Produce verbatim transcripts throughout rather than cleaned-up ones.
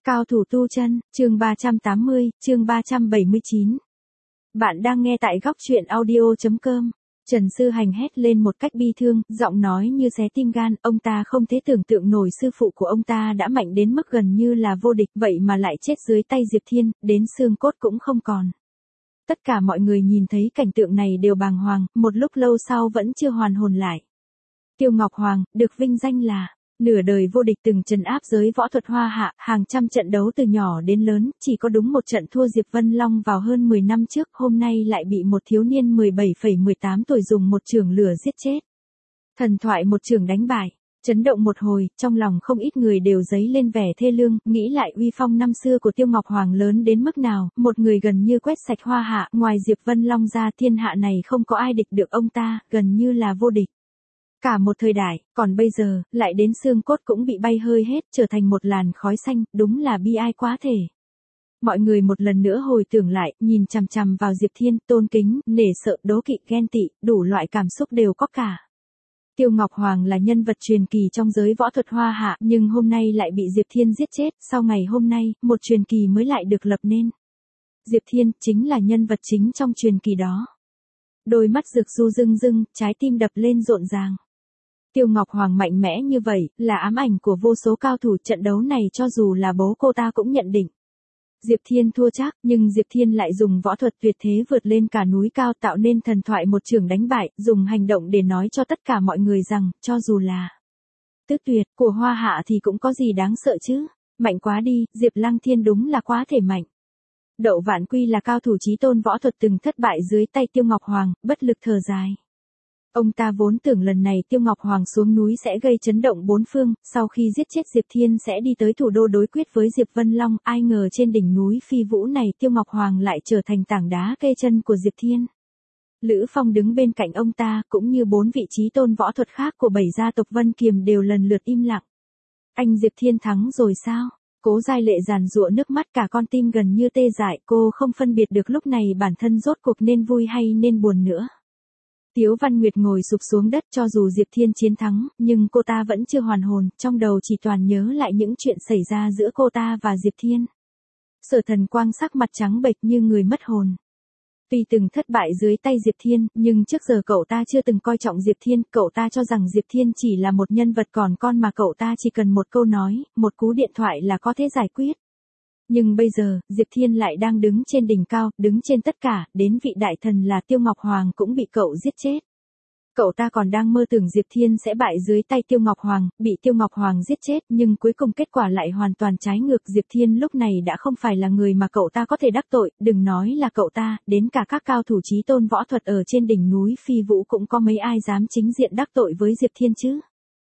Cao thủ tu chân, chương ba trăm tám mươi, chương ba trăm bảy mươi chín. Bạn đang nghe tại góc truyện audio.com. Trần Sư Hành hét lên một cách bi thương, giọng nói như xé tim gan, ông ta không thể tưởng tượng nổi sư phụ của ông ta đã mạnh đến mức gần như là vô địch, vậy mà lại chết dưới tay Diệp Thiên, đến xương cốt cũng không còn. Tất cả mọi người nhìn thấy cảnh tượng này đều bàng hoàng, một lúc lâu sau vẫn chưa hoàn hồn lại. Tiêu Ngọc Hoàng, được vinh danh là nửa đời vô địch, từng trấn áp giới võ thuật Hoa Hạ, hàng trăm trận đấu từ nhỏ đến lớn, chỉ có đúng một trận thua Diệp Vân Long vào hơn mười năm trước, hôm nay lại bị một thiếu niên mười bảy phẩy mười tám tuổi dùng một chưởng lửa giết chết. Thần thoại một chưởng đánh bại, chấn động một hồi, trong lòng không ít người đều dấy lên vẻ thê lương, nghĩ lại uy phong năm xưa của Tiêu Ngọc Hoàng lớn đến mức nào, một người gần như quét sạch Hoa Hạ, ngoài Diệp Vân Long ra thiên hạ này không có ai địch được ông ta, gần như là vô địch. Cả một thời đại, còn bây giờ, lại đến xương cốt cũng bị bay hơi hết, trở thành một làn khói xanh, đúng là bi ai quá thể. Mọi người một lần nữa hồi tưởng lại, nhìn chằm chằm vào Diệp Thiên, tôn kính, nể sợ, đố kỵ, ghen tị, đủ loại cảm xúc đều có cả. Tiêu Ngọc Hoàng là nhân vật truyền kỳ trong giới võ thuật Hoa Hạ, nhưng hôm nay lại bị Diệp Thiên giết chết, sau ngày hôm nay, một truyền kỳ mới lại được lập nên. Diệp Thiên, chính là nhân vật chính trong truyền kỳ đó. Đôi mắt rực du rưng rưng, trái tim đập lên rộn ràng. Tiêu Ngọc Hoàng mạnh mẽ như vậy, là ám ảnh của vô số cao thủ, trận đấu này cho dù là bố cô ta cũng nhận định. Diệp Thiên thua chắc, nhưng Diệp Thiên lại dùng võ thuật tuyệt thế vượt lên cả núi cao, tạo nên thần thoại một chưởng đánh bại, dùng hành động để nói cho tất cả mọi người rằng, cho dù là tứ tuyệt của Hoa Hạ thì cũng có gì đáng sợ chứ, mạnh quá đi, Diệp Lăng Thiên đúng là quá thể mạnh. Đậu Vạn Quy là cao thủ chí tôn võ thuật từng thất bại dưới tay Tiêu Ngọc Hoàng, bất lực thở dài. Ông ta vốn tưởng lần này Tiêu Ngọc Hoàng xuống núi sẽ gây chấn động bốn phương, sau khi giết chết Diệp Thiên sẽ đi tới thủ đô đối quyết với Diệp Vân Long, ai ngờ trên đỉnh núi Phi Vũ này Tiêu Ngọc Hoàng lại trở thành tảng đá kê chân của Diệp Thiên. Lữ Phong đứng bên cạnh ông ta, cũng như bốn vị chí tôn võ thuật khác của bảy gia tộc Vân Kiềm đều lần lượt im lặng. Anh Diệp Thiên thắng rồi sao? Cố Giai Lệ giàn giụa nước mắt, cả con tim gần như tê dại, cô không phân biệt được lúc này bản thân rốt cuộc nên vui hay nên buồn nữa. Tiếu Văn Nguyệt ngồi sụp xuống đất, cho dù Diệp Thiên chiến thắng, nhưng cô ta vẫn chưa hoàn hồn, trong đầu chỉ toàn nhớ lại những chuyện xảy ra giữa cô ta và Diệp Thiên. Sở Thần Quang sắc mặt trắng bệch như người mất hồn. Tuy từng thất bại dưới tay Diệp Thiên, nhưng trước giờ cậu ta chưa từng coi trọng Diệp Thiên, cậu ta cho rằng Diệp Thiên chỉ là một nhân vật còn con mà cậu ta chỉ cần một câu nói, một cú điện thoại là có thể giải quyết. Nhưng bây giờ, Diệp Thiên lại đang đứng trên đỉnh cao, đứng trên tất cả, đến vị đại thần là Tiêu Ngọc Hoàng cũng bị cậu giết chết. Cậu ta còn đang mơ tưởng Diệp Thiên sẽ bại dưới tay Tiêu Ngọc Hoàng, bị Tiêu Ngọc Hoàng giết chết, nhưng cuối cùng kết quả lại hoàn toàn trái ngược. Diệp Thiên lúc này đã không phải là người mà cậu ta có thể đắc tội, đừng nói là cậu ta, đến cả các cao thủ chí tôn võ thuật ở trên đỉnh núi Phi Vũ cũng có mấy ai dám chính diện đắc tội với Diệp Thiên chứ.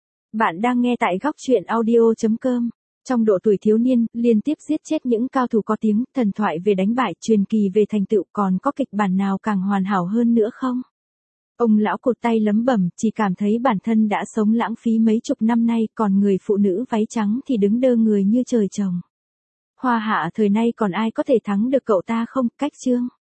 Bạn đang nghe tại góc truyện audio.com. Trong độ tuổi thiếu niên, liên tiếp giết chết những cao thủ có tiếng, thần thoại về đánh bại, truyền kỳ về thành tựu, còn có kịch bản nào càng hoàn hảo hơn nữa không? Ông lão cụt tay lấm bẩm, chỉ cảm thấy bản thân đã sống lãng phí mấy chục năm nay, còn người phụ nữ váy trắng thì đứng đơ người như trời trồng. Hoa Hạ thời nay còn ai có thể thắng được cậu ta không? Cách chương.